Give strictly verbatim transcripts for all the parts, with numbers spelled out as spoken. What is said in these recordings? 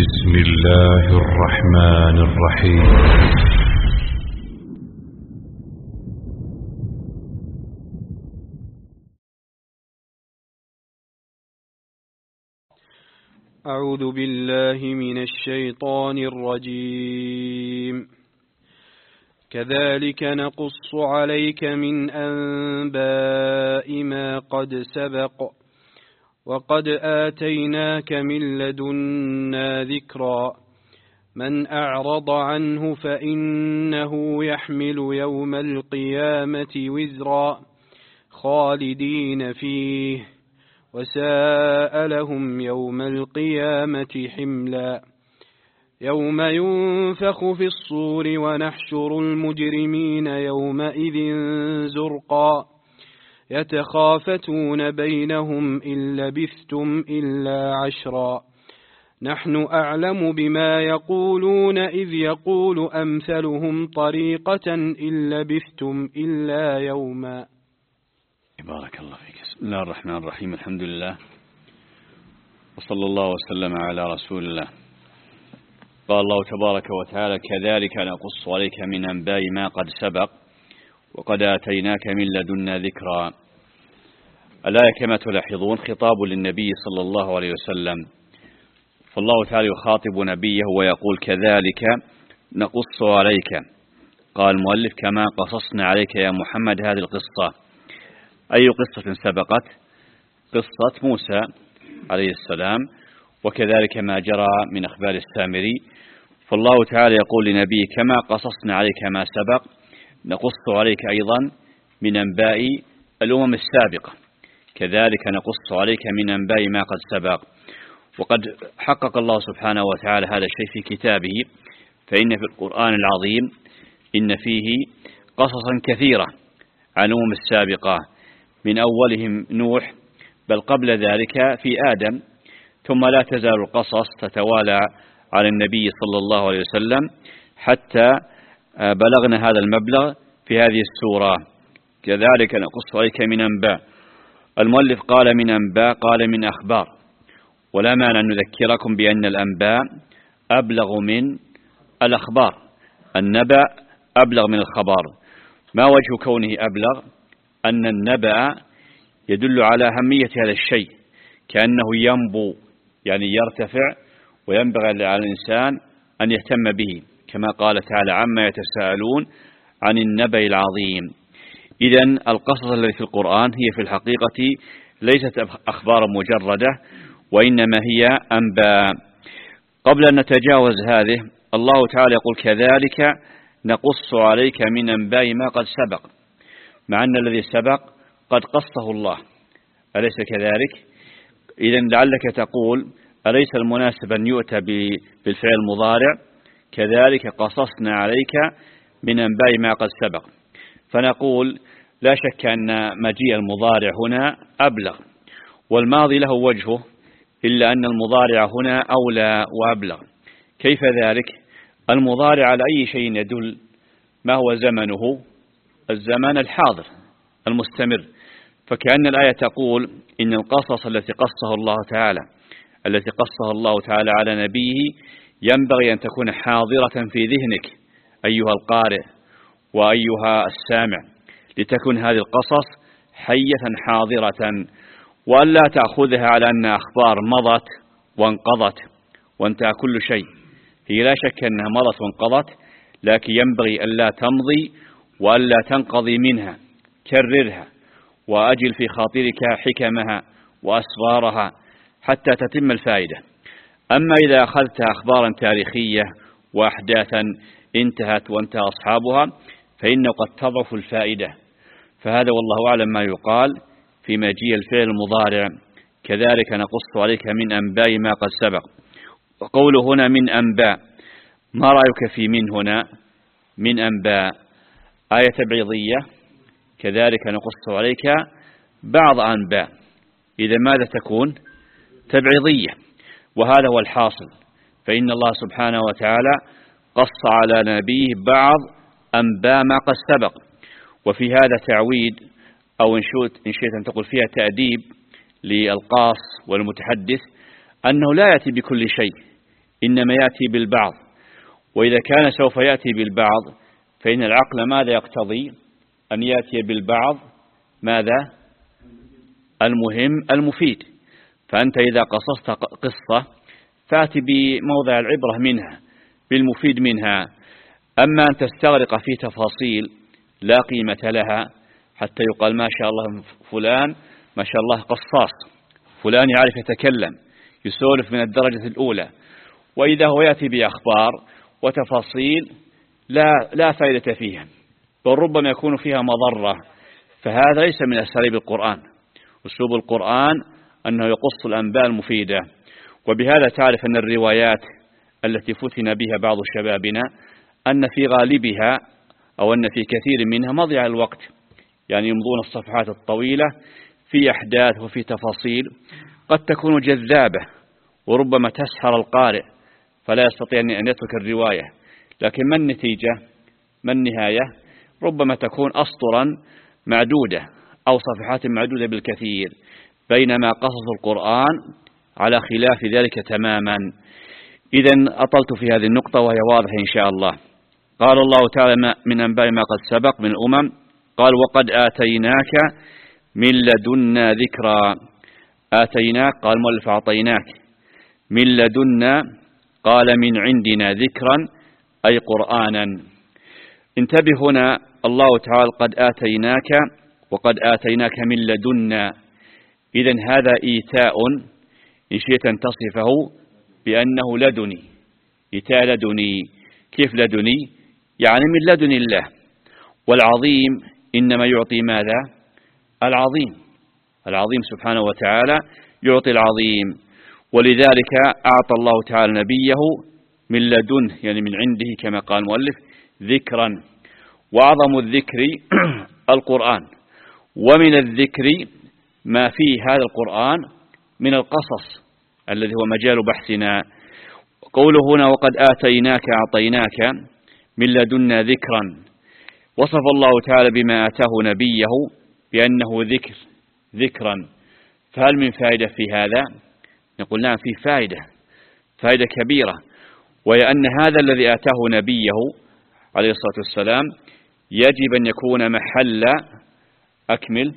بسم الله الرحمن الرحيم. أعوذ بالله من الشيطان الرجيم. كذلك نقص عليك من أنباء ما قد سبق وقد آتيناك من لدنا ذكرا من أعرض عنه فإنه يحمل يوم القيامة وزرا خالدين فيه وساء لهم يوم القيامة حملا يوم ينفخ في الصور ونحشر المجرمين يومئذ زرقا يتخافتون بينهم إن لبثتم إلا عشرا نحن أعلم بما يقولون إذ يقول أمثلهم طريقة إن لبثتم إلا يوما. بارك الله فيك. بسم الله الرحمن الرحيم. الحمد لله وصلى الله وسلم على رسول الله. قال الله تبارك وتعالى: كذلك نقص عليك من أنباء ما قد سبق وقد آتيناك من لدنا ذكرا. الآية كما تلاحظون خطاب للنبي صلى الله عليه وسلم، فالله تعالى يخاطب نبيه ويقول: كذلك نقص عليك. قال المؤلف: كما قصصنا عليك يا محمد هذه القصة. أي قصة سبقت؟ قصة موسى عليه السلام، وكذلك ما جرى من أخبار السامري. فالله تعالى يقول لنبيه: كما قصصنا عليك ما سبق نقص عليك أيضا من أنباء الأمم السابقة. كذلك نقص عليك من أنباء ما قد سبق. وقد حقق الله سبحانه وتعالى هذا الشيء في كتابه، فإن في القرآن العظيم إن فيه قصصا كثيرة عن الأمم السابقة، من أولهم نوح، بل قبل ذلك في آدم، ثم لا تزال القصص تتوالى على النبي صلى الله عليه وسلم حتى بلغنا هذا المبلغ في هذه السورة. كذلك نقص عليك من أنباء. المؤلف قال من أنباء، قال من أخبار، ولا مانع أن نذكركم بأن الأنباء أبلغ من الأخبار. النبأ أبلغ من الخبر. ما وجه كونه أبلغ؟ أن النبأ يدل على أهمية هذا الشيء، كأنه ينبو يعني يرتفع، وينبغي على الإنسان أن يهتم به، كما قال تعالى: عما يتساءلون عن النبأ العظيم. إذن القصص التي في القرآن هي في الحقيقة ليست أخبار مجردة، وإنما هي أنباء. قبل أن نتجاوز هذه، الله تعالى يقول: كذلك نقص عليك من أنباء ما قد سبق، مع أن الذي سبق قد قصه الله، أليس كذلك؟ إذن لعلك تقول: أليس المناسب أن يؤتى بالفعل المضارع؟ كذلك قصصنا عليك من أنباء ما قد سبق. فنقول: لا شك أن مجيء المضارع هنا أبلغ، والماضي له وجهه، إلا أن المضارع هنا أولى وأبلغ. كيف ذلك؟ المضارع على أي شيء يدل؟ ما هو زمنه؟ الزمان الحاضر المستمر. فكأن الآية تقول إن القصص التي قصه الله تعالى التي قصها الله تعالى على نبيه ينبغي أن تكون حاضرة في ذهنك أيها القارئ وأيها السامع، لتكون هذه القصص حية حاضرة، وأن لا تأخذها على أن أخبار مضت وانقضت وانتهى كل شيء. هي لا شك أنها مضت وانقضت، لكن ينبغي أن لا تمضي وأن لا تنقضي منها. كررها وأجل في خاطرك حكمها وأسرارها حتى تتم الفائدة. أما إذا أخذت أخبارا تاريخية وأحداثا انتهت وانتهى أصحابها فإنه قد تضعف الفائدة. فهذا والله أعلم ما يقال في مجيء الفعل المضارع: كذلك نقص عليك من أنباء ما قد سبق. وقوله هنا من أنباء، ما رأيك في من هنا؟ من أنباء آية تبعيضية، كذلك نقص عليك بعض أنباء. إذا ماذا تكون؟ تبعيضية. وهذا هو الحاصل، فإن الله سبحانه وتعالى قص على نبيه بعض أنباء ما قد سبق. وفي هذا تعويد، أو إن شئت أن تقول فيها تأديب للقاص والمتحدث، أنه لا يأتي بكل شيء، إنما يأتي بالبعض، وإذا كان سوف يأتي بالبعض فإن العقل ماذا يقتضي؟ أن يأتي بالبعض ماذا؟ المهم المفيد. فأنت إذا قصصت قصة فأتي بموضع العبرة منها، بالمفيد منها. أما أن تستغرق في تفاصيل لا قيمة لها حتى يقال ما شاء الله فلان ما شاء الله قصاص، فلان يعرف يتكلم يسولف من الدرجة الأولى، وإذا هو يأتي بأخبار وتفاصيل لا لا فائدة فيها، بل ربما يكون فيها مضرة. فهذا ليس من أساليب القرآن. أسلوب القرآن أنه يقص الأنباء المفيدة. وبهذا تعرف أن الروايات التي فتن بها بعض شبابنا أن في غالبها أو أن في كثير منها مضيع الوقت، يعني يمضون الصفحات الطويلة في أحداث وفي تفاصيل قد تكون جذابة وربما تسحر القارئ فلا يستطيع أن يترك الرواية، لكن ما النتيجة؟ ما النهاية؟ ربما تكون أسطرا معدودة أو صفحات معدودة بالكثير، بينما قصص القرآن على خلاف ذلك تماما. إذن أطلت في هذه النقطة وهي واضحة إن شاء الله. قال الله تعالى من أنباء ما قد سبق من الأمم، قال وقد آتيناك من لدنا ذكرا. آتيناك قال مؤلف أعطيناك، من لدنا قال من عندنا ذكرا أي قرآنا. انتبه هنا الله تعالى قد آتيناك وقد آتيناك من لدنا، إذن هذا إيتاء إن شئت أن تصفه بأنه لدني، إيتاء لدني. كيف لدني؟ يعني من لدن الله، والعظيم إنما يعطي ماذا؟ العظيم. العظيم سبحانه وتعالى يعطي العظيم، ولذلك أعطى الله تعالى نبيه من لدنه يعني من عنده كما قال المؤلف ذكرا. وأعظم الذكر القرآن، ومن الذكر ما فيه هذا القرآن من القصص الذي هو مجال بحثنا. قوله هنا وقد آتيناك أعطيناك من لدنا ذكرا، وصف الله تعالى بما آتاه نبيه بأنه ذكر ذكرا. فهل من فائدة في هذا؟ نقول نعم في فائدة، فائدة كبيرة، وهي أن هذا الذي آتاه نبيه عليه الصلاة والسلام يجب أن يكون محل أكمل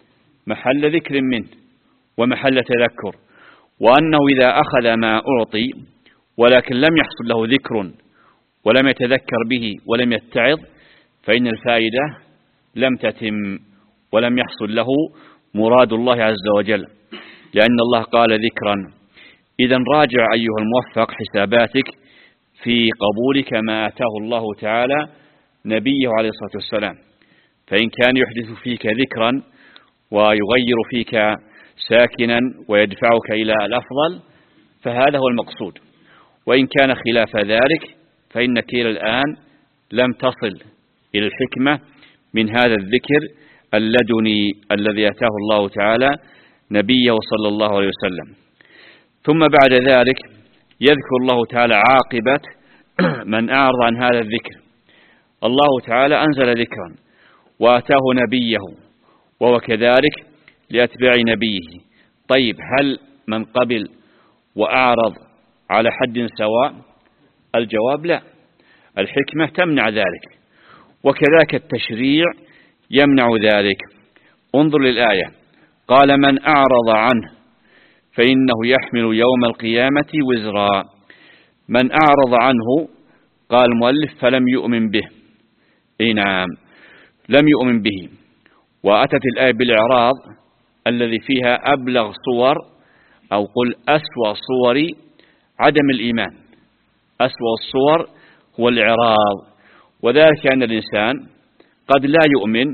محل ذكر منه ومحل تذكر، وأنه إذا أخذ ما أعطي ولكن لم يحصل له ذكر ولم يتذكر به ولم يتعظ فإن الفائدة لم تتم ولم يحصل له مراد الله عز وجل، لأن الله قال ذكرا. إذن راجع أيها الموفق حساباتك في قبولك ما آتاه الله تعالى نبيه عليه الصلاة والسلام، فإن كان يحدث فيك ذكرا ويغير فيك ساكنا ويدفعك إلى الأفضل فهذا هو المقصود، وإن كان خلاف ذلك فإنك إلى الآن لم تصل إلى الحكمة من هذا الذكر اللدني الذي أتاه الله تعالى نبيه صلى الله عليه وسلم. ثم بعد ذلك يذكر الله تعالى عاقبة من أعرض عن هذا الذكر. الله تعالى أنزل ذكرا وأتاه نبيه وهو كذلك لأتباع نبيه. طيب هل من قبل وأعرض على حد سواء؟ الجواب لا، الحكمة تمنع ذلك، وكذلك التشريع يمنع ذلك. انظر للآية، قال من أعرض عنه فإنه يحمل يوم القيامة وزرا. من أعرض عنه قال المؤلف فلم يؤمن به. إيه نعم لم يؤمن به، وأتت الآية بالإعراض الذي فيها أبلغ صور أو قل أسوأ صور عدم الإيمان. أسوأ الصور هو الإعراض، وذلك أن الإنسان قد لا يؤمن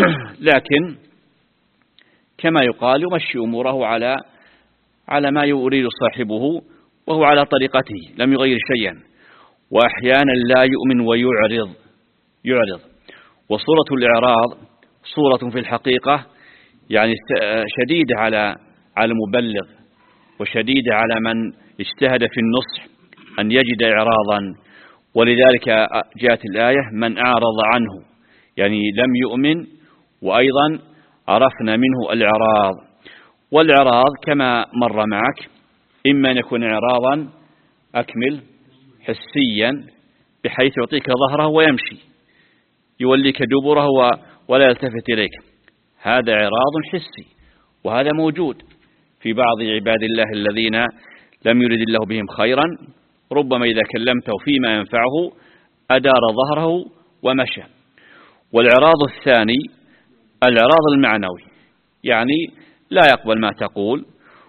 لكن كما يقال يمشي أموره على على ما يريد صاحبه وهو على طريقته لم يغير شيئا، وأحيانا لا يؤمن ويعرض يعرض. وصورة الإعراض صورة في الحقيقة يعني شديدة على على المبلغ وشديدة على من اجتهد في النصح أن يجد إعراضا، ولذلك جاءت الآية من أعرض عنه يعني لم يؤمن، وأيضا عرفنا منه الإعراض. والإعراض كما مر معك إما أن يكون إعراضا أكمل حسيا بحيث يعطيك ظهره ويمشي، يوليك دبره ولا يلتفت إليك، هذا إعراض حسي، وهذا موجود في بعض عباد الله الذين لم يرد الله بهم خيرا، ربما إذا كلمته فيما ينفعه أدار ظهره ومشى. والإعراض الثاني الإعراض المعنوي، يعني لا يقبل ما تقول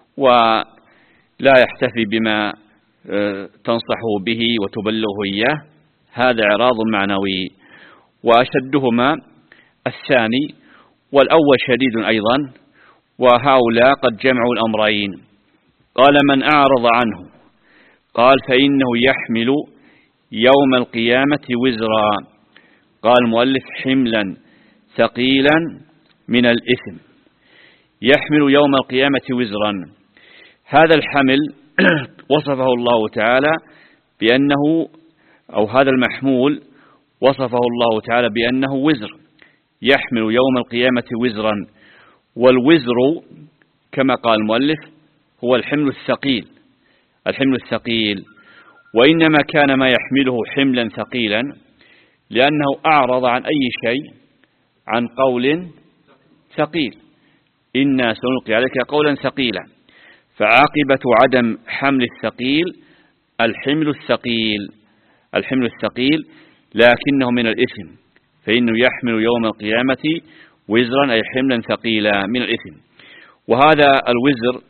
ولا يحتفي بما تنصحه به وتبلغه إياه، هذا إعراض معنوي. وأشدهما الثاني، والأول شديد أيضا، وهؤلاء قد جمعوا الأمرين. قال من أعرض عنه قال فإنه يحمل يوم القيامة وزرا، قال المؤلف حملا ثقيلا من الإثم، يحمل يوم القيامة وزرا. هذا الحمل وصفه الله تعالى بأنه، أو هذا المحمول وصفه الله تعالى بأنه وزر، يحمل يوم القيامة وزرا. والوزر كما قال المؤلف هو الحمل الثقيل، الحمل الثقيل. وإنما كان ما يحمله حملا ثقيلا لأنه أعرض عن أي شيء عن قول ثقيل، إنا سنلقي عليك قولا ثقيلا، فعاقبة عدم حمل الثقيل الحمل الثقيل، الحمل الثقيل لكنه من الإثم، فإنه يحمل يوم القيامة وزرا أي حملا ثقيلا من الإثم. وهذا الوزر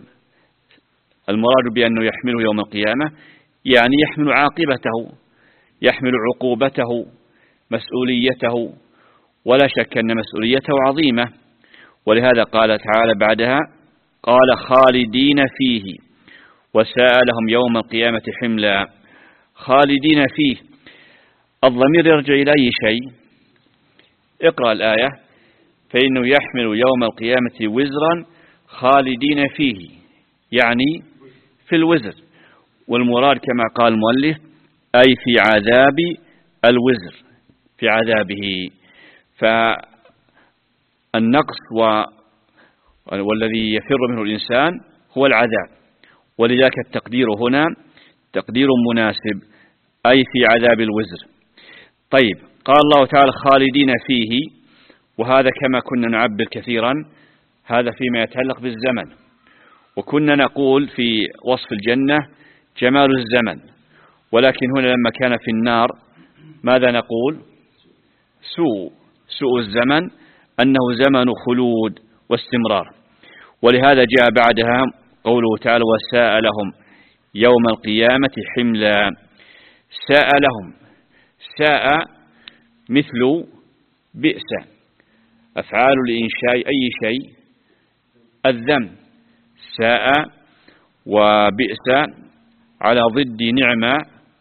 المراد بأنه يحمله يوم القيامة يعني يحمل عاقبته، يحمل عقوبته، مسؤوليته، ولا شك أن مسؤوليته عظيمة. ولهذا قال تعالى بعدها قال خالدين فيه وساء لهم يوم القيامة حملا. خالدين فيه، الضمير يرجع إلى أي شيء؟ اقرأ الآية، فإنه يحمل يوم القيامة وزرا خالدين فيه، يعني في الوزر، والمراد كما قال المؤلف أي في عذاب الوزر، في عذابه. فالنقص و... والذي يفر منه الإنسان هو العذاب، ولذلك التقدير هنا تقدير مناسب، أي في عذاب الوزر. طيب، قال الله تعالى خالدين فيه، وهذا كما كنا نعبر كثيرا هذا فيما يتعلق بالزمن، وكنا نقول في وصف الجنة جمال الزمن، ولكن هنا لما كان في النار ماذا نقول؟ سوء سوء الزمن، أنه زمن خلود واستمرار. ولهذا جاء بعدها قوله تعالى وساء لهم يوم القيامة حملا. ساء لهم، ساء مثل بئس، أفعال لإنشاء أي شيء الذم، ساء وبئس على ضد نعمة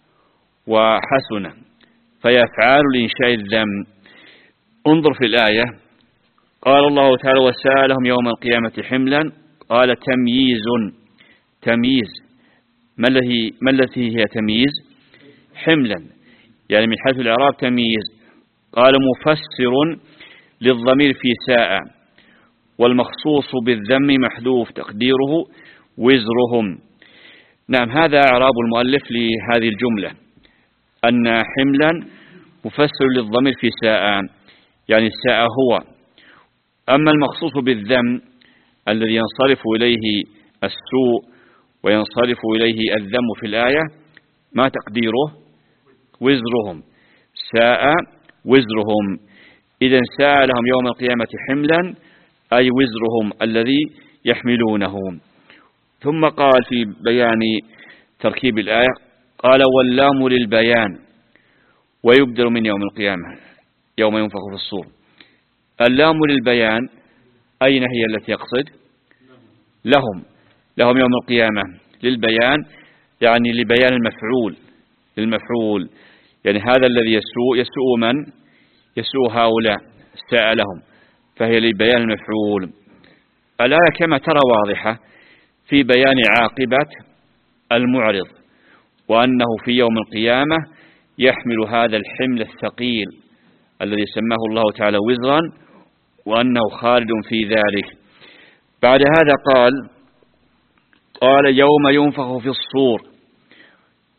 وحسنة، فيفعال لإنشاء الذم. انظر في الآية، قال الله تعالى وساء لهم يوم القيامة حملا، قال تمييز، تمييز ما الذي ما التي هي تمييز؟ حملا، يعني من حيث الإعراب تمييز. قال مفسر للضمير في ساء، والمخصوص بالذم محذوف تقديره وزرهم. نعم، هذا إعراب المؤلف لهذه الجملة، أن حملا مفسر للضمير في ساء، يعني ساء هو. أما المخصوص بالذم الذي ينصرف إليه السوء وينصرف إليه الذم في الآية، ما تقديره؟ وزرهم، ساء وزرهم. إذن ساء لهم يوم القيامة حملا أي وزرهم الذي يحملونه. ثم قال في بيان تركيب الآية قال واللام للبيان ويبدل من يوم القيامة يوم ينفخ في الصور. اللام للبيان أين هي التي يقصد؟ لهم، لهم يوم القيامة، للبيان يعني لبيان المفعول، للمفعول، يعني هذا الذي يسوء يسوء من؟ يسوء هؤلاء، ساء لهم، فهي لبيان المفعول. الآية كما ترى واضحة في بيان عاقبة المعرض، وأنه في يوم القيامة يحمل هذا الحمل الثقيل الذي سماه الله تعالى وزرا، وأنه خالد في ذلك. بعد هذا قال قال يوم ينفخ في الصور،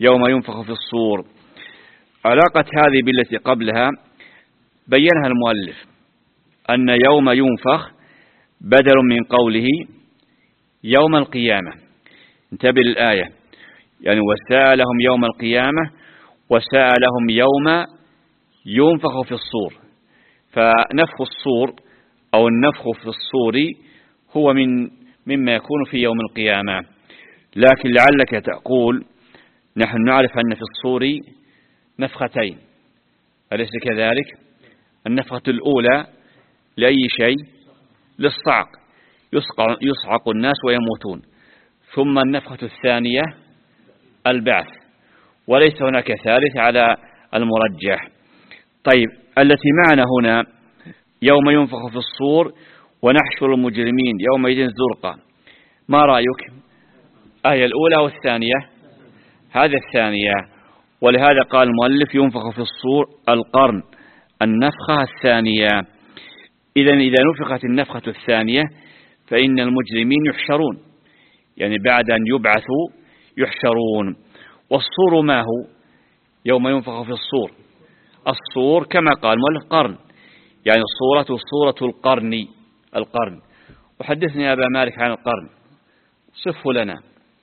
يوم ينفخ في الصور. علاقة هذه بالتي قبلها بينها المؤلف أن يوم ينفخ بدل من قوله يوم القيامة. انتبه للآية، يعني وسألهم يوم القيامة وسألهم يوم ينفخ في الصور. فنفخ الصور أو النفخ في الصور هو من مما يكون في يوم القيامة. لكن لعلك تقول نحن نعرف أن في الصور نفختين، أليس كذلك؟ النفخة الأولى لأي شيء؟ للصعق، يصعق الناس ويموتون. ثم النفخة الثانية البعث، وليس هناك ثالث على المرجح. طيب التي معنا هنا يوم ينفخ في الصور ونحشر المجرمين يومئذ زرقا، ما رأيك؟ آية الأولى والثانية؟ هذا الثانية. ولهذا قال المؤلف ينفخ في الصور القرن، النفخة الثانية. إذن إذا نفخت النفخة الثانية فإن المجرمين يحشرون، يعني بعد أن يبعثوا يحشرون. والصور ما هو يوم ينفخ في الصور؟ الصور كما قال المؤلف قرن، يعني الصورة صورة القرن. القرن. وحدثني يا أبا مالك عن القرن، صفه لنا.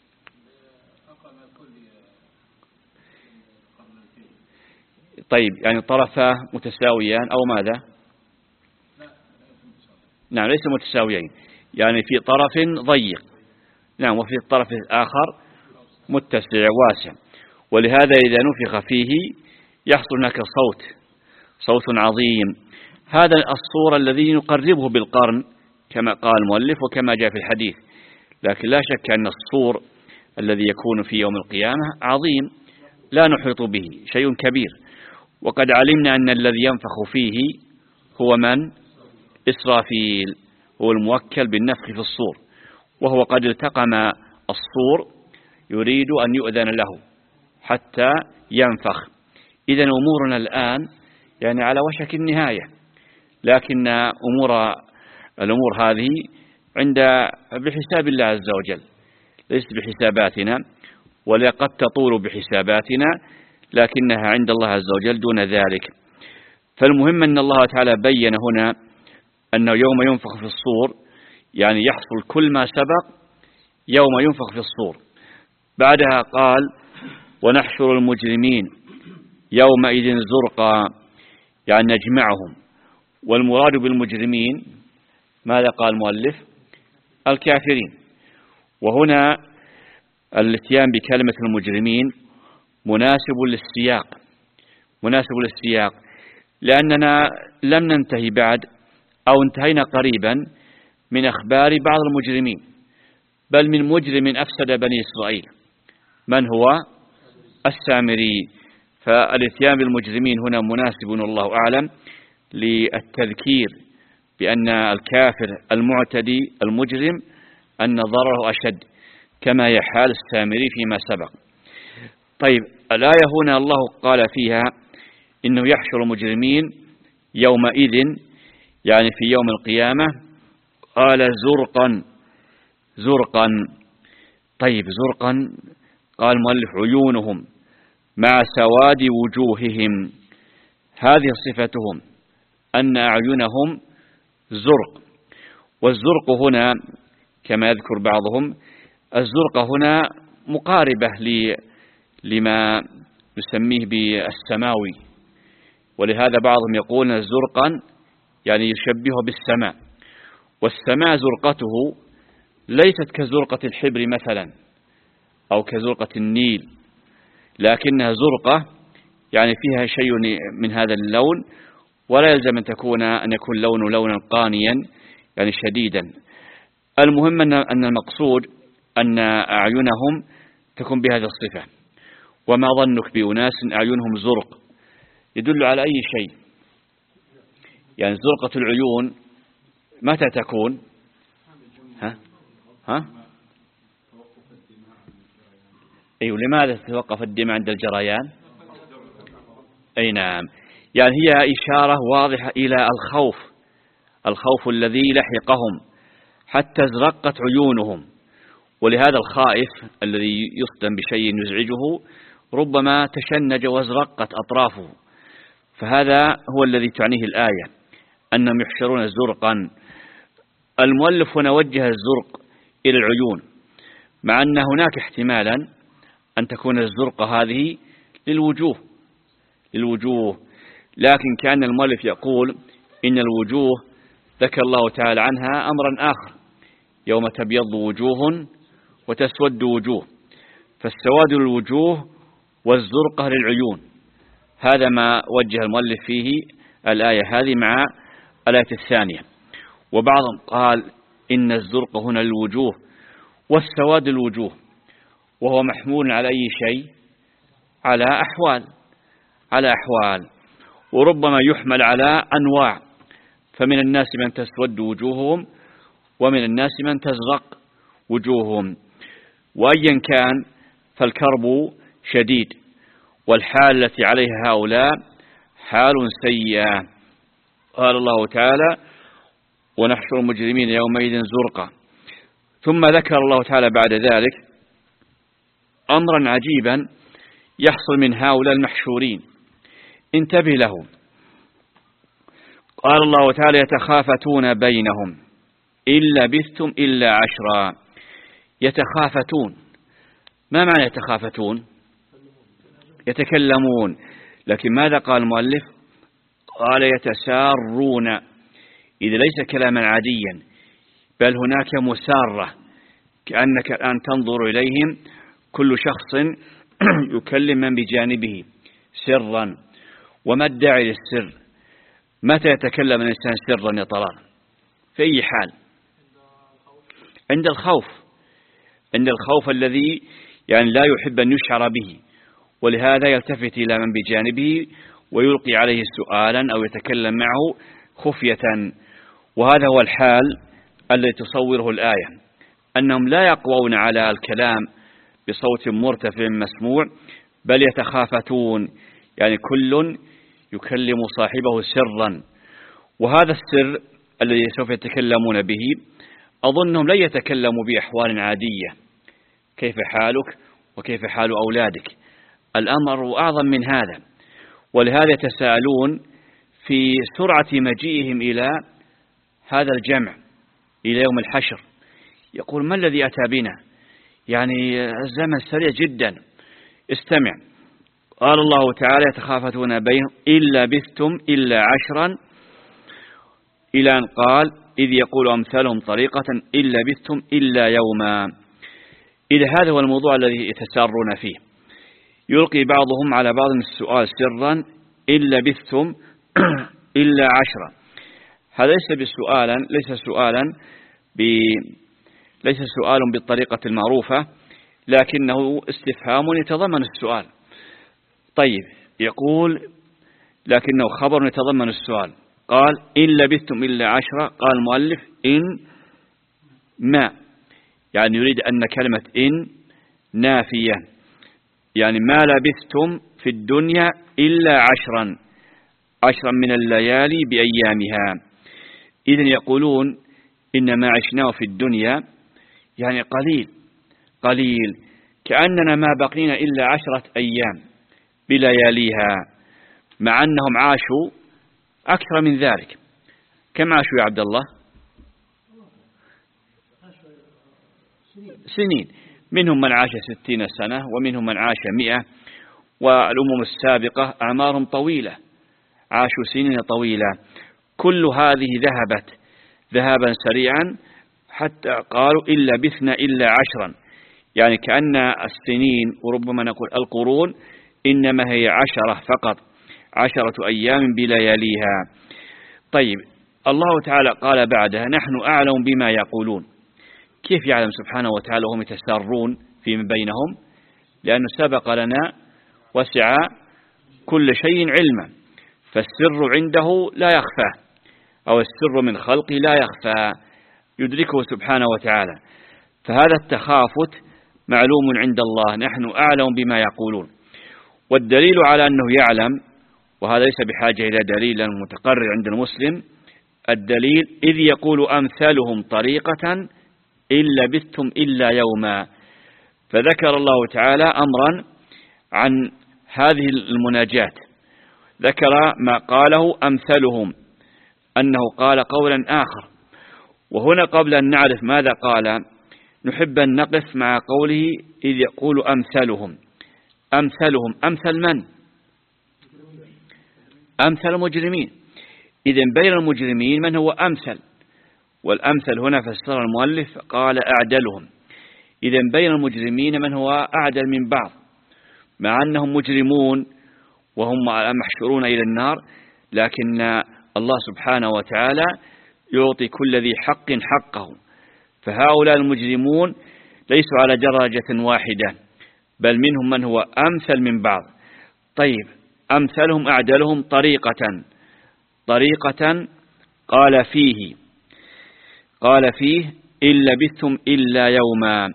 طيب يعني طرفا متساويان أو ماذا؟ نعم ليس متساويين، يعني في طرف ضيق، نعم، وفي الطرف الآخر متسع واسع. ولهذا إذا نفخ فيه يحصل هناك صوت صوت عظيم. هذا الصور الذي نقربه بالقرن كما قال المؤلف وكما جاء في الحديث. لكن لا شك أن الصور الذي يكون في يوم القيامة عظيم لا نحيط به، شيء كبير. وقد علمنا أن الذي ينفخ فيه هو من؟ إسرافيل، هو الموكل بالنفخ في الصور، وهو قد التقم الصور يريد أن يؤذن له حتى ينفخ. إذن أمورنا الآن يعني على وشك النهاية، لكن أمور الأمور هذه عند بحساب الله عز وجل، ليست بحساباتنا، ولا قد تطول بحساباتنا، لكنها عند الله عز وجل دون ذلك. فالمهم أن الله تعالى بين هنا أنه يوم ينفخ في الصور يعني يحصل كل ما سبق يوم ينفخ في الصور. بعدها قال ونحشر المجرمين يومئذ زرقا، يعني نجمعهم. والمراد بالمجرمين ماذا قال المؤلف؟ الكافرين. وهنا الاتيان بكلمة المجرمين مناسب للسياق، مناسب للسياق، لأننا لم ننتهي بعد أو انتهينا قريبا من أخبار بعض المجرمين، بل من مجرم أفسد بني إسرائيل من هو؟ السامري. فالاتيان بالمجرمين هنا مناسب والله أعلم للتذكير بأن الكافر المعتدي المجرم أن ضرره أشد كما يحال السامري فيما سبق. طيب الآية هنا الله قال فيها إنه يحشر المجرمين يومئذ يعني في يوم القيامة، قال زرقا زرقا. طيب زرقا قال المؤلف عيونهم مع سواد وجوههم، هذه صفتهم أن أعينهم زرق. والزرق هنا كما يذكر بعضهم الزرق هنا مقاربة لما يسميه بالسماوي، ولهذا بعضهم يقول زرقا يعني يشبهه بالسماء. والسماء زرقته ليست كزرقة الحبر مثلا أو كزرقة النيل، لكنها زرقة يعني فيها شيء من هذا اللون، ولا يلزم أن تكون أن يكون لون لونا قانيا يعني شديدا. المهم أن المقصود أن أعينهم تكون بهذه الصفة. وما ظنك بأناس أعينهم زرق يدل على أي شيء؟ يعني زرقة العيون متى تكون؟ ها؟ ها؟ أيوة، لماذا تتوقف الدماء عند الجريان؟ أي نعم، يعني هي إشارة واضحة إلى الخوف، الخوف الذي لحقهم حتى ازرقت عيونهم. ولهذا الخائف الذي يصدم بشيء يزعجه ربما تشنج وازرقت أطرافه، فهذا هو الذي تعنيه الآية أنهم يحشرون زرقا. المؤلف هنا وجه الزرق إلى العيون، مع أن هناك احتمالا أن تكون الزرقة هذه للوجوه للوجوه لكن كان المؤلف يقول إن الوجوه ذكر الله تعالى عنها أمرا آخر، يوم تبيض وجوه وتسود وجوه، فالسواد للوجوه والزرقة للعيون. هذا ما وجه المؤلف فيه الآية هذه مع الآية الثانية. وبعضهم قال إن الزرقة هنا للوجوه والسواد للوجوه، وهو محمول على أي شيء؟ على أحوال على أحوال وربما يحمل على أنواع، فمن الناس من تسود وجوههم ومن الناس من تزرق وجوههم. وأيا كان فالكرب شديد، والحال التي عليها هؤلاء حال سيئة. قال الله تعالى ونحشر المجرمين يومئذ زرقا. ثم ذكر الله تعالى بعد ذلك أمرا عجيبا يحصل من هؤلاء المحشورين، انتبه له. قال الله تعالى يتخافتون بينهم إن لبثتم إلا عشرا. يتخافتون، ما معنى يتخافتون؟ يتكلمون، لكن ماذا قال المؤلف؟ قال يتسارون، إذا ليس كلاما عاديا بل هناك مسارة، كأنك الآن تنظر إليهم كل شخص يكلم من بجانبه سرا. وما الداعي للسر؟ متى يتكلم الإنسان سرا يا طلال؟ في أي حال؟ عند الخوف عند الخوف الذي يعني لا يحب أن يشعر به، ولهذا يلتفت إلى من بجانبه ويلقي عليه سؤالا أو يتكلم معه خفية. وهذا هو الحال الذي تصوره الآية، أنهم لا يقوون على الكلام بصوت مرتفع مسموع، بل يتخافتون، يعني كل يكلم صاحبه سرا. وهذا السر الذي سوف يتكلمون به أظنهم لن يتكلموا بأحوال عادية، كيف حالك وكيف حال أولادك، الأمر أعظم من هذا. ولهذا يتساءلون في سرعة مجيئهم إلى هذا الجمع، إلى يوم الحشر. يقول ما الذي أتى بنا؟ يعني الزمن سريع جدا. استمع، قال الله تعالى يتخافتون بينهم إن لبثتم إلا عشرا، إلى أن قال إذ يقول أمثالهم طريقة إن لبثتم إلا يوما. إذا هذا هو الموضوع الذي يتسارون فيه، يلقي بعضهم على بعض السؤال سرا إن لبثتم إلا عشرا. هذا ليس بسؤالا ليس سؤالا ب ليس سؤال بالطريقة المعروفة، لكنه استفهام يتضمن السؤال. طيب، يقول لكنه خبر يتضمن السؤال. قال إن لبثتم إلا عشرة، قال المؤلف إن ما، يعني يريد أن كلمة إن نافية، يعني ما لبثتم في الدنيا إلا عشرا عشرا من الليالي بأيامها. إذن يقولون إن ما عشناه في الدنيا يعني قليل قليل، كأننا ما بقينا إلا عشرة أيام بلياليها، مع أنهم عاشوا أكثر من ذلك. كم عاشوا يا عبد الله؟ سنين، منهم من عاش ستين سنة ومنهم من عاش مئة، والأمم السابقة أعمارهم طويلة، عاشوا سنين طويلة. كل هذه ذهبت ذهابا سريعا، حتى قالوا إن لبثنا إلا عشرا، يعني كأن السنين وربما نقول القرون إنما هي عشرة فقط، عشرة أيام بلياليها. طيب، الله تعالى قال بعدها نحن أعلم بما يقولون. كيف يعلم سبحانه وتعالى وهم يتسارون فيما بينهم؟ لأنه سبق لنا وسع كل شيء علما، فالسر عنده لا يخفى، أو السر من خلقه لا يخفى، يدركه سبحانه وتعالى. فهذا التخافت معلوم عند الله، نحن أعلم بما يقولون. والدليل على أنه يعلم، وهذا ليس بحاجة إلى دليل متقرر عند المسلم، الدليل إذ يقول أمثالهم طريقة إن لبثتم إلا يوما. فذكر الله تعالى أمرا عن هذه المناجاة، ذكر ما قاله أمثلهم، أنه قال قولا آخر. وهنا قبل أن نعرف ماذا قال نحب أن نقف مع قوله إذ يقول أمثلهم. أمثلهم أمثل من؟ أمثل المجرمين. إذن بين المجرمين من هو أمثل، والأمثل هنا فسر المؤلف قال أعدلهم. إذن بين المجرمين من هو أعدل من بعض، مع أنهم مجرمون وهم محشورون إلى النار، لكن الله سبحانه وتعالى يعطي كل ذي حق حقه، فهؤلاء المجرمون ليسوا على درجة واحدة، بل منهم من هو أمثل من بعض. طيب أمثلهم أعدلهم طريقة. طريقة قال فيه قال فيه إن لبثتم إلا يوما.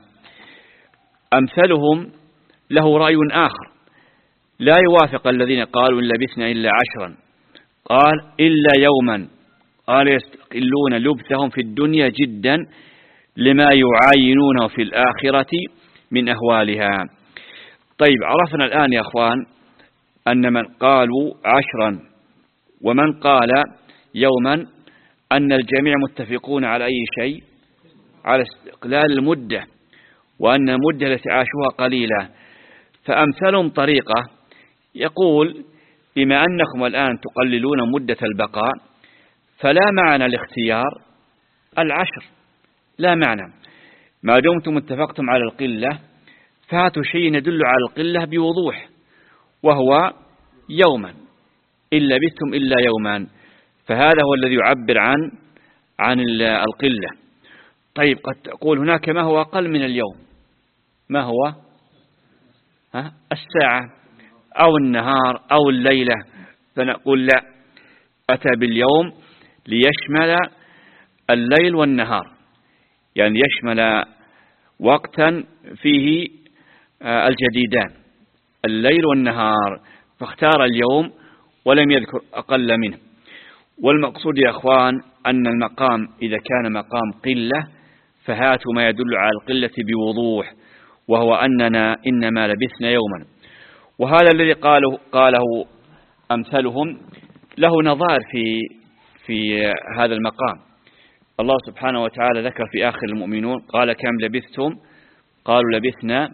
أمثلهم له رأي آخر لا يوافق الذين قالوا إن لبثنا إلا عشرا، قال إلا يوما، قال يستقلون لبثهم في الدنيا جدا لما يعاينونه في الآخرة من أهوالها. طيب عرفنا الآن يا أخوان أن من قالوا عشرا ومن قال يوما أن الجميع متفقون على أي شيء؟ على استقلال المدة، وأن المدة التي عاشوها قليلة. فأمثلهم طريقة يقول بما أنكم الآن تقللون مدة البقاء فلا معنى الاختيار العشر، لا معنى، ما دمتم اتفقتم على القلة فهاتوا شيء يدل على القلة بوضوح، وهو يوما، إن لبثتم إلا يوما، فهذا هو الذي يعبر عن عن القلة. طيب قد تقول هناك ما هو أقل من اليوم، ما هو؟ ها؟ الساعة أو النهار أو الليلة، فنقول لا، أتى باليوم ليشمل الليل والنهار، يعني يشمل وقتا فيه الجديدان الليل والنهار، فاختار اليوم ولم يذكر أقل منه. والمقصود يا أخوان أن المقام إذا كان مقام قلة فهاتوا ما يدل على القلة بوضوح، وهو أننا إنما لبثنا يوما. وهذا الذي قاله, قاله أمثلهم له نظائر في, في هذا المقام. الله سبحانه وتعالى ذكر في آخر المؤمنون قال كم لبثتم؟ قالوا لبثنا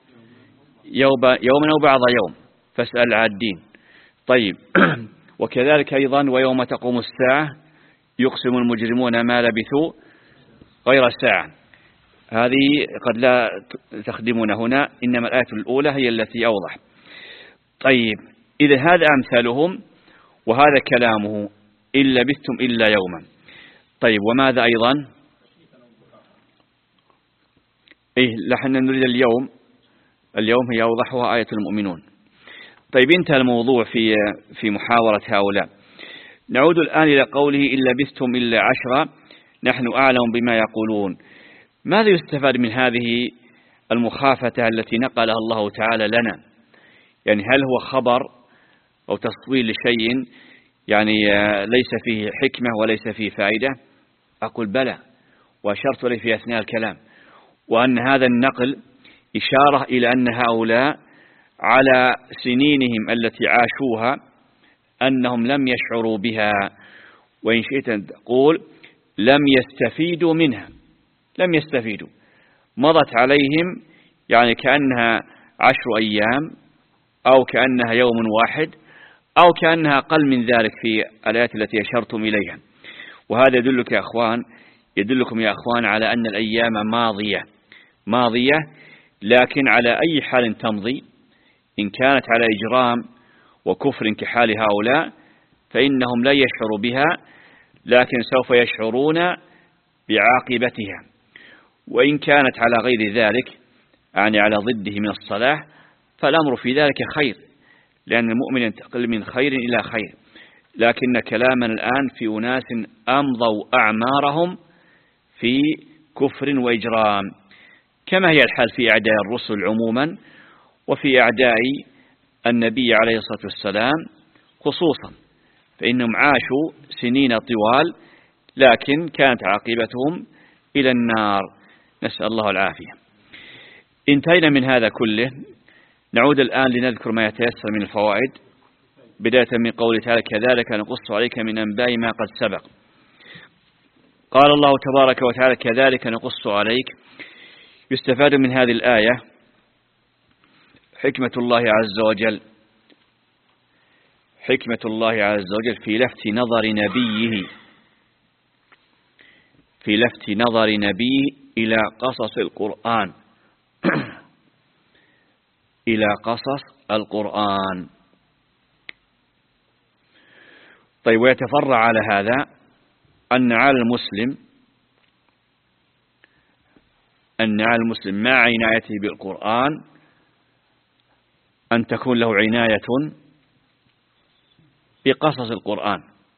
يوما أو بعض يوم فاسأل عادين. طيب وكذلك أيضا ويوم تقوم الساعة يقسم المجرمون ما لبثوا غير ساعة. هذه قد لا تخدمنا هنا، إنما الآية الأولى هي التي أوضح. طيب إذا هذا أمثالهم وهذا كلامه إن لبثتم إلا يوما. طيب وماذا أيضا؟ إيه نحن نريد اليوم، اليوم هي أوضحها آية المؤمنون. طيب انتهى الموضوع في في محاورة هؤلاء. نعود الآن إلى قوله إن لبثتم إلا عشرة نحن أعلم بما يقولون. ماذا يستفاد من هذه المخافتة التي نقلها الله تعالى لنا؟ يعني هل هو خبر أو تصوير لشيء يعني ليس فيه حكمة وليس فيه فائدة؟ أقول بلى، وأشرت لي في أثناء الكلام، وأن هذا النقل إشارة إلى أن هؤلاء على سنينهم التي عاشوها أنهم لم يشعروا بها، وإن شئت أن تقول لم يستفيدوا منها، لم يستفيدوا، مضت عليهم يعني كأنها عشر أيام أو كأنها يوم واحد أو كأنها أقل من ذلك في الآيات التي أشرتم إليها. وهذا يدلك يا أخوان يدلكم يا أخوان على أن الأيام ماضية ماضية لكن على أي حال تمضي. إن كانت على إجرام وكفر كحال هؤلاء فإنهم لا يشعروا بها، لكن سوف يشعرون بعاقبتها. وإن كانت على غير ذلك يعني على ضده من الصلاح فالأمر في ذلك خير، لأن المؤمن ينتقل من خير إلى خير. لكن كلامنا الآن في أناس أمضوا أعمارهم في كفر وإجرام، كما هي الحال في أعداء الرسل عموما وفي أعداء النبي عليه الصلاة والسلام خصوصا، فإنهم عاشوا سنين طوال لكن كانت عاقبتهم إلى النار، نسأل الله العافية. انتهينا من هذا كله، نعود الآن لنذكر ما يتيسر من الفوائد، بداية من قوله تعالى كذلك نقص عليك من أنباء ما قد سبق. قال الله تبارك وتعالى كذلك نقص عليك. يستفاد من هذه الآية حكمة الله عز وجل حكمة الله عز وجل في لفت نظر نبيه في لفت نظر نبيه إلى قصص القرآن إلى قصص القرآن. طيب، ويتفرع على هذا أن على المسلم أن على المسلم مع عنايته بالقرآن أن تكون له عناية بقصص القرآن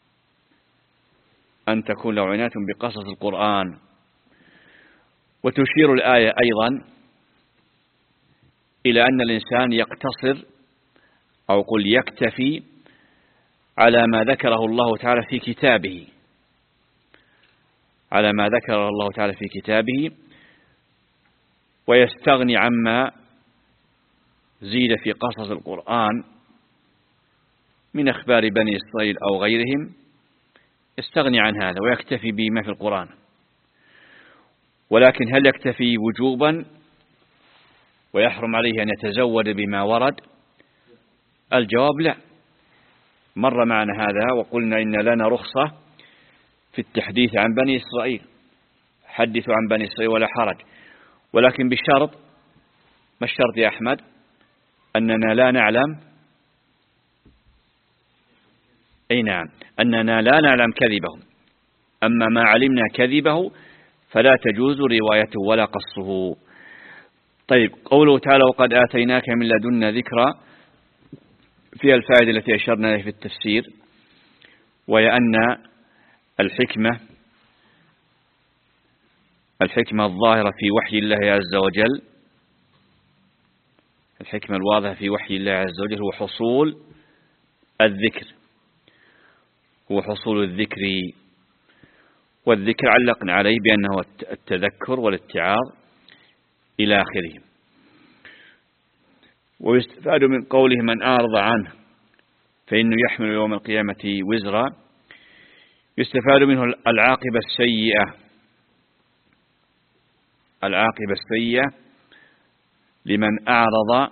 أن تكون له عناية بقصص القرآن. وتشير الآية أيضا إلى أن الإنسان يقتصر أو قل يكتفي على ما ذكره الله تعالى في كتابه على ما ذكره الله تعالى في كتابه ويستغني عما زيد في قصص القرآن من أخبار بني إسرائيل أو غيرهم، يستغني عن هذا ويكتفي بما في القرآن. ولكن هل يكتفي وجوبا ويحرم عليه أن يتزود بما ورد؟ الجواب لا. مر معنا هذا وقلنا إن لنا رخصة في التحديث عن بني إسرائيل، حدثوا عن بني إسرائيل ولا حرج، ولكن بشرط. ما الشرط يا أحمد؟ أننا لا نعلم أي نعم أننا لا نعلم كذبه، أما ما علمنا كذبه فلا تجوز روايته ولا قصه. طيب، قوله تعالى وقد آتيناك من لدنا ذكرى فيها الفائدة التي أشرنا إليها في التفسير، وهي أن الحكمة الحكمة الظاهرة في وحي الله عز وجل الحكمة الواضحة في وحي الله عز وجل هو حصول الذكر هو حصول الذكر والذكر علقنا عليه بأنه التذكر والاتعاظ إلى آخره. ويستفاد من قوله من أعرض عنه فإنه يحمل يوم القيامة وزرا، يستفاد منه العاقبة السيئة العاقبة السيئة لمن أعرض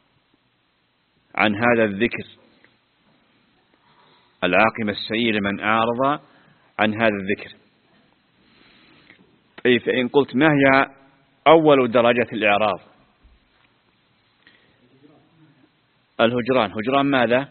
عن هذا الذكر العاقبة السيئة لمن أعرض عن هذا الذكر. طيب، فإن قلت ما هي أول درجة الإعراض؟ الهجران. هجران ماذا؟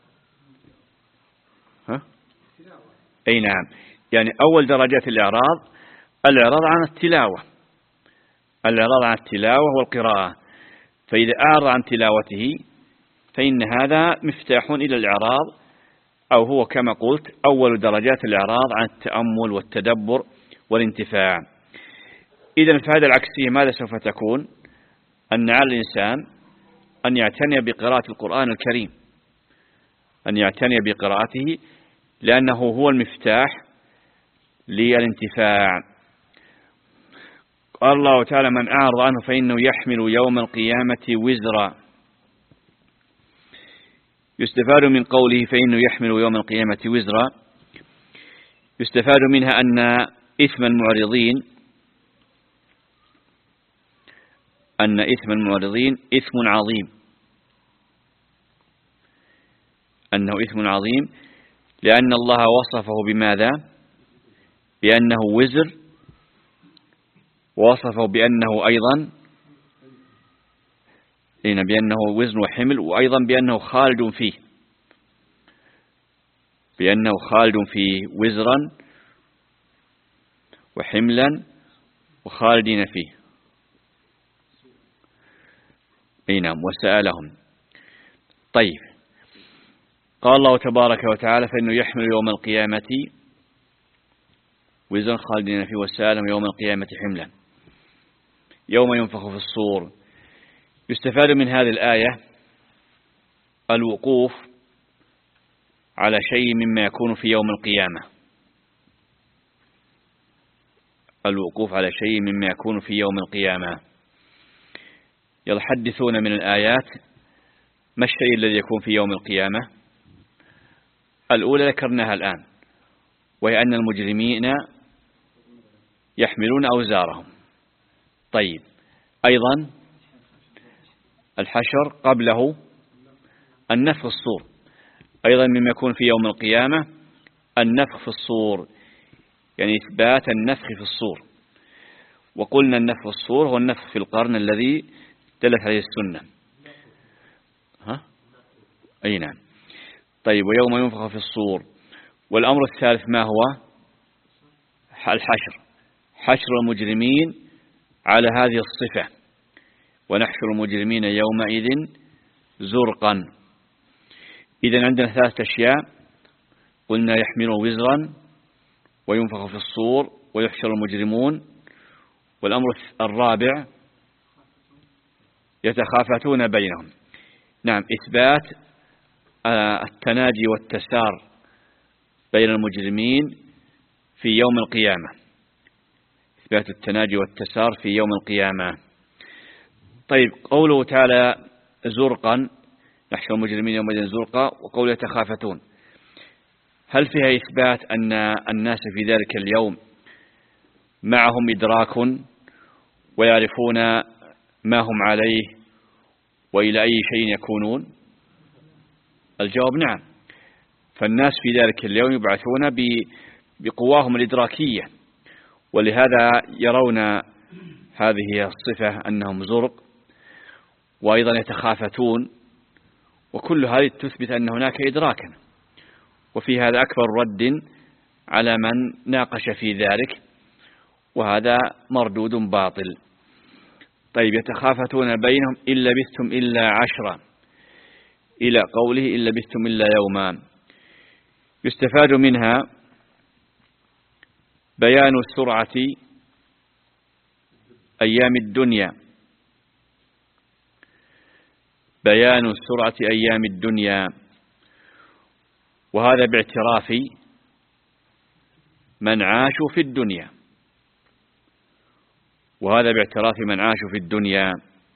ها؟ أي نعم، يعني أول درجات الإعراض الإعراض عن التلاوة الإعراض عن التلاوة والقراءة. فإذا أعرض عن تلاوته فإن هذا مفتاح إلى الإعراض، أو هو كما قلت أول درجات الإعراض عن التأمل والتدبر والانتفاع. إذا الفائدة العكسية ماذا سوف تكون؟ أن على الإنسان أن يعتني بقراءة القرآن الكريم أن يعتني بقراءته لأنه هو المفتاح للانتفاع. قال الله تعالى من أعرض عنه فإنه يحمل يوم القيامة وزرا. يستفاد من قوله فإنه يحمل يوم القيامة وزرا، يستفاد منها أن إثم المعرضين أن إثم المعرضين إثم عظيم أنه إثم عظيم لأن الله وصفه بماذا؟ بأنه وزر، ووصفه بأنه أيضا بأنه وزن وحمل، وأيضا بأنه خالد فيه بأنه خالد فيه وزرا وحملا وخالدين فيه. أي نعم، وسألهم. طيب، قال الله تبارك وتعالى فإنه يحمل يوم القيامة وزرا خالدين فيه وسألهم يوم القيامة حملا يوم ينفخ في الصور. يستفاد من هذه الآية الوقوف على شيء مما يكون في يوم القيامة الوقوف على شيء مما يكون في يوم القيامة. يحدثون من الآيات ما الشيء الذي يكون في يوم القيامة؟ الأولى ذكرناها الآن، وهي أن المجرمين يحملون أوزارهم. طيب، أيضا الحشر، قبله النفخ الصور، أيضا مما يكون في يوم القيامة النفخ في الصور، يعني إثبات النفخ في الصور. وقلنا النفخ في الصور هو النفخ في القرن الذي دلت عليه السنة. ها؟ أي نعم. طيب، ويوم ينفخ في الصور. والأمر الثالث ما هو؟ الحشر، حشر المجرمين على هذه الصفة. ونحشر المجرمين يومئذ زرقا. إذن عندنا ثلاثة أشياء، قلنا يحملون وزرا، وينفخ في الصور، ويحشر المجرمون. والأمر الرابع يتخافتون بينهم. نعم، إثبات التناجي والتسار بين المجرمين في يوم القيامة، إثبات التناجي والتسار في يوم القيامة. طيب، قوله تعالى زرقا، نحشر المجرمين يومئذ زرقا، وقوله يتخافتون، هل فيها إثبات أن الناس في ذلك اليوم معهم إدراك ويعرفون ما هم عليه وإلى أي شيء يكونون؟ الجواب نعم. فالناس في ذلك اليوم يبعثون بقواهم الإدراكية، ولهذا يرون هذه الصفة أنهم زرق، وأيضا يتخافتون، وكل هذه تثبت أن هناك إدراكا. وفي هذا أكبر رد على من ناقش في ذلك، وهذا مردود باطل. طيب، يتخافتون بينهم إن لبثتم إلا عشرا، إلى قوله إن لبثتم إلا يوما. يستفاد منها بيان سرعة أيام الدنيا، بيان سرعة أيام الدنيا، وهذا باعتراف من عاشوا في الدنيا، وهذا باعتراف من عاشوا في الدنيا.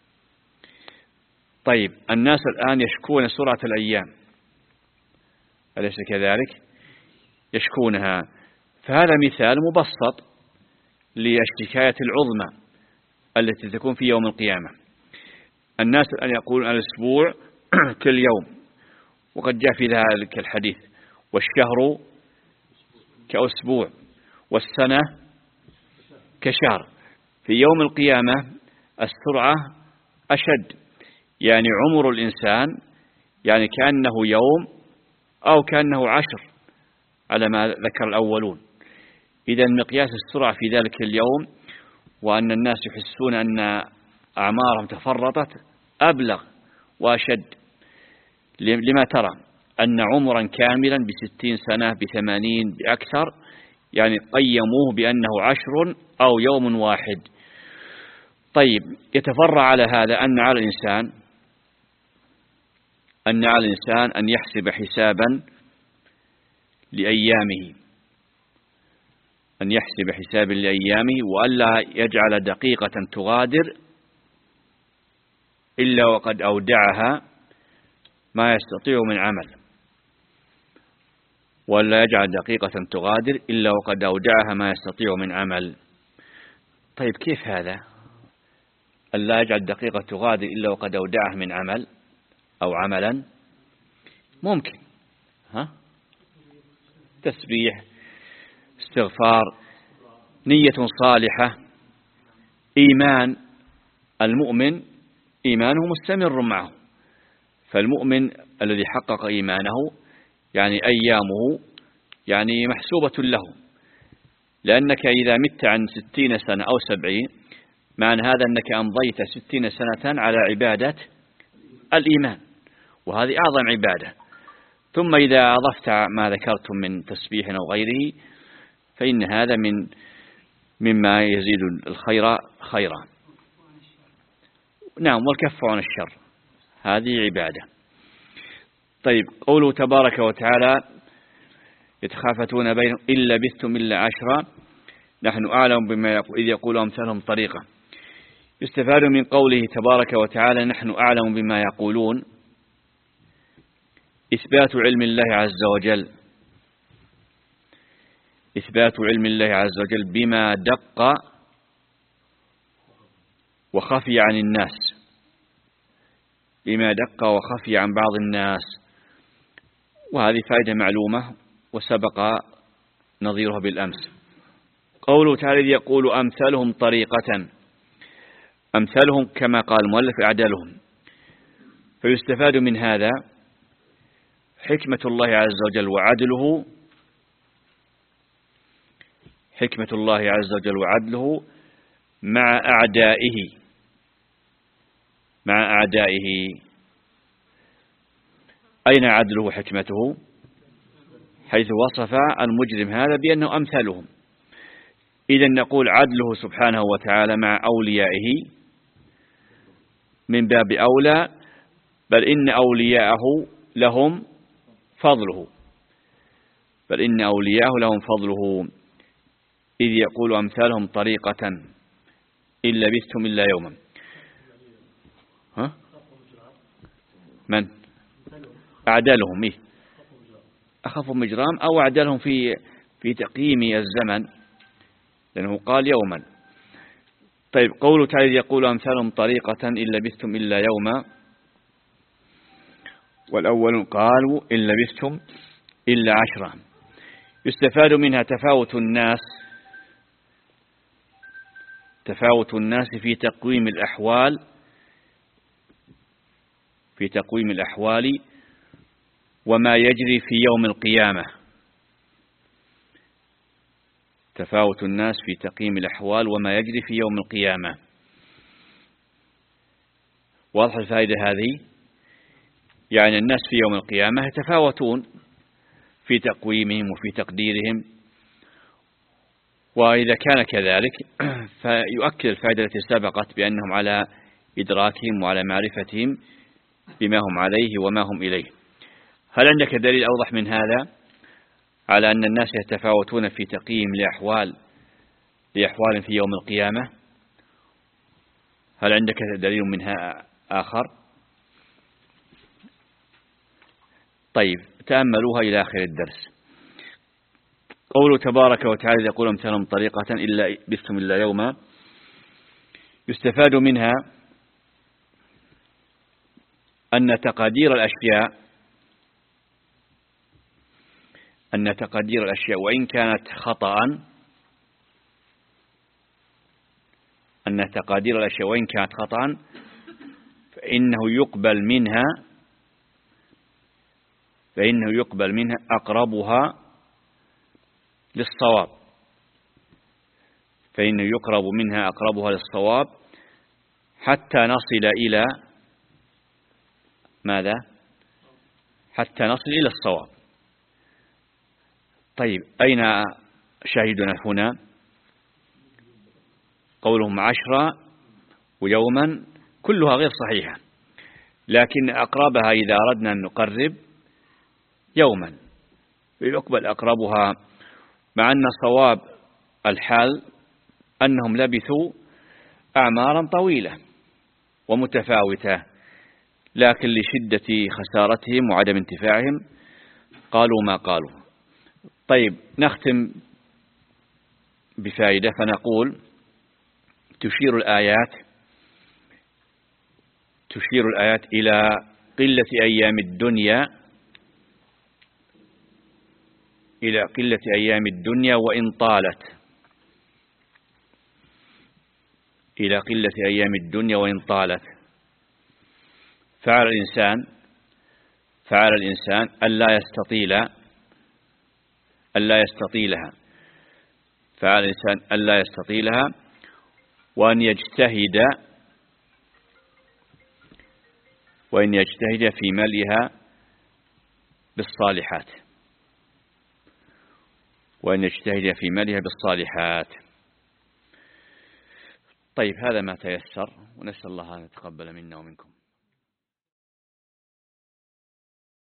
طيب، الناس الآن يشكون سرعة الأيام، أليس كذلك؟ يشكونها. فهذا مثال مبسط للشكاية العظمى التي تكون في يوم القيامة. الناس الآن يقولون الأسبوع كاليوم، وقد جاء في ذلك الحديث، والشهر كأسبوع، والسنة كشهر. في يوم القيامة السرعة أشد، يعني عمر الإنسان يعني كأنه يوم أو كأنه عشر على ما ذكر الأولون. إذا مقياس السرعة في ذلك اليوم، وأن الناس يحسون أن أعمارهم تفرطت، أبلغ وأشد. لما ترى أن عمرا كاملا بستين سنة، بثمانين، بأكثر، يعني قيموه بأنه عشر أو يوم واحد. طيب، يتفرع على هذا أن على الإنسان أن على الإنسان أن يحسب حسابا لأيامه، أن يحسب حسابا لأيامه، وألا يجعل دقيقة تغادر إلا وقد أودعها ما يستطيع من عمل، ولا يجعل دقيقة تغادر إلا وقد أودعها ما يستطيع من عمل. طيب، كيف هذا؟ ألا يجعل دقيقة تغادر إلا وقد أودعها من عمل أو عملا؟ ممكن، ها؟ تسبيح، استغفار، نية صالحة، إيمان. المؤمن إيمانه مستمر معه، فالمؤمن الذي حقق إيمانه يعني أيامه يعني محسوبة له، لأنك إذا مت عن ستين سنة أو سبعين، معنى هذا أنك أمضيت ستين سنة على عبادة الإيمان، وهذه أعظم عبادة. ثم إذا أضفت ما ذكرتم من تسبيح أو غيره، فإن هذا من مما يزيد الخير خيرا. نعم، والكف عن الشر، هذه عبادة. طيب، قوله تبارك وتعالى يتخافتون بينهم إن لبثتم إلا عشرا نحن أعلم بما يقول إذ يقول أمثالهم طريقة. يستفاد من قوله تبارك وتعالى نحن أعلم بما يقولون، إثبات علم الله عز وجل إثبات علم الله عز وجل بما دق وخفي عن الناس بما دق وخفي عن بعض الناس. وهذه فائدة معلومة وسبق نظيرها بالأمس. قوله تعالى يقول أمثالهم طريقة، أمثالهم كما قال المؤلف أعدالهم. فيستفاد من هذا حكمة الله عز وجل وعدله حكمة الله عز وجل وعدله مع أعدائه مع أعدائه. أين عدله وحكمته؟ حيث وصف المجرم هذا بأنه أمثالهم. إذن نقول عدله سبحانه وتعالى مع أوليائه من باب أولى، بل إن أولياءه لهم فضله بل إن أولياءه لهم فضله إذ يقول أمثالهم طريقة إن لبثتم إلا يوما. ها؟ من؟ أعدالهم إيه؟ أخف مجرام أو أعدالهم في في تقييم الزمن، لأنه قال يوما. طيب قوله تعالى يقول أمثالهم طريقة إن لبثتم إلا يوما، والأول قالوا إن لبثتم إلا عشرا. يستفاد منها تفاوت الناس تفاوت الناس في تقويم الأحوال في تقويم الأحوال وما يجري في يوم القيامة. تفاوت الناس في تقييم الأحوال وما يجري في يوم القيامة. واضح الفائدة هذه؟ يعني الناس في يوم القيامة يتفاوتون في تقويمهم وفي تقديرهم، وإذا كان كذلك فيؤكد الفائدة التي سبقت بأنهم على إدراكهم وعلى معرفتهم بما هم عليه وما هم إليه. هل عندك دليل أوضح من هذا على أن الناس يتفاوتون في تقييم لأحوال لأحوال في يوم القيامة؟ هل عندك دليل منها آخر؟ طيب تأملوها إلى آخر الدرس. قوله تبارك وتعالى يقول أمثالهم طريقة إلا بثم إلا يوما، يستفاد منها أن تقدير الأشياء أن تقدير الأشياء وإن كانت خطأ أن تقدير الأشياء وإن كانت خطأ فإنه يقبل منها فإنه يقبل منها أقربها للصواب فإنه يقرب منها أقربها للصواب حتى نصل إلى ماذا؟ حتى نصل إلى الصواب. طيب أين شاهدنا هنا؟ قولهم عشرة ويوما كلها غير صحيحة، لكن أقربها إذا أردنا أن نقرب يوما يقبل أقربها، مع أن صواب الحال أنهم لبثوا أعمارا طويلة ومتفاوتة، لكن لشدة خسارتهم وعدم انتفاعهم قالوا ما قالوا. طيب نختم بفائدة فنقول تشير الآيات تشير الآيات إلى قلة أيام الدنيا إلى قلة أيام الدنيا وإن طالت إلى قلة أيام الدنيا وإن طالت فعلى الإنسان فعلى الإنسان ألا يستطيل ألا يستطيلها فعلى الإنسان ألا يستطيلها وأن يجتهد وأن يجتهد في ملئها بالصالحات وأن يجتهد في ملئها بالصالحات. طيب هذا ما تيسر، ونسأل الله أن يتقبل منا ومنكم.